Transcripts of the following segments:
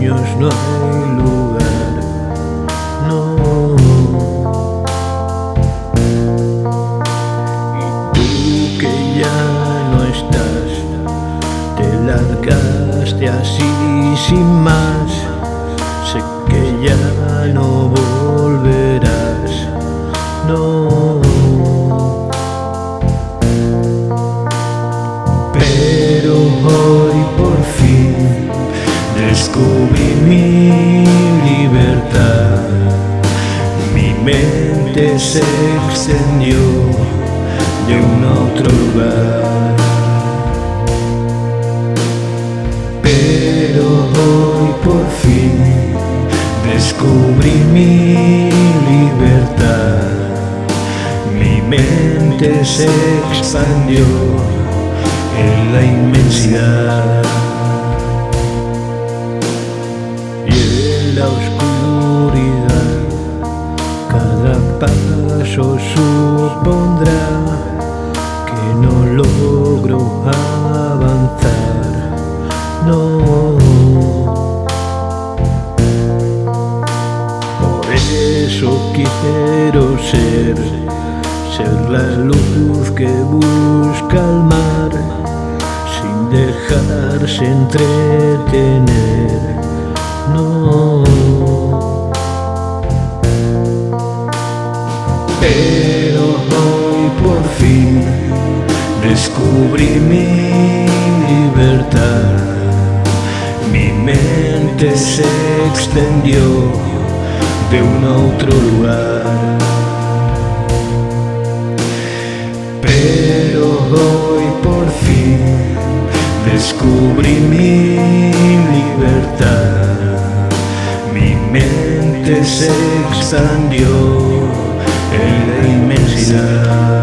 sueños no hay lugar, no. Y tú que ya no estás, te largaste así sin más. Sé que ya no volverás, no. Pero hoy por fin descubrí mi libertad. Mi mente se extendió de un otro lugar. Pero hoy por fin descubrí mi libertad. Mi mente se expandió en la inmensidad. Y en la oscuridad cada paso supondrá que no logro avanzar, no. Por eso quiero ser la luz que busca el mar, sin dejarse entretener, no. Pero hoy por fin descubrí mi libertad. Mi mente se extendió de un otro lugar. Pero hoy por fin descubrí mi libertad. Mi mente se expandió en la inmensidad.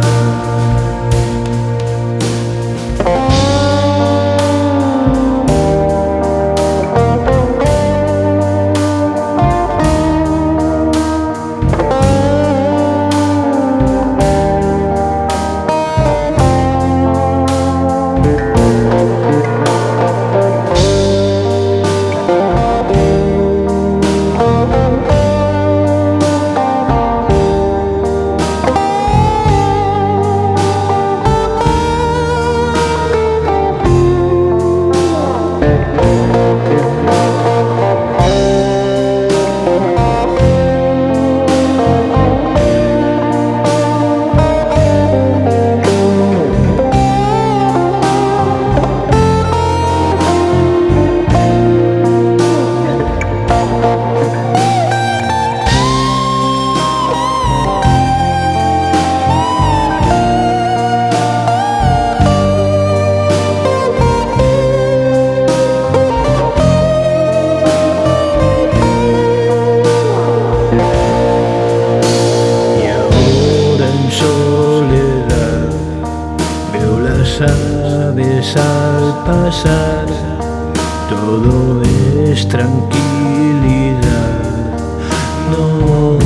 Sabes, al pasar todo es tranquilidad, no.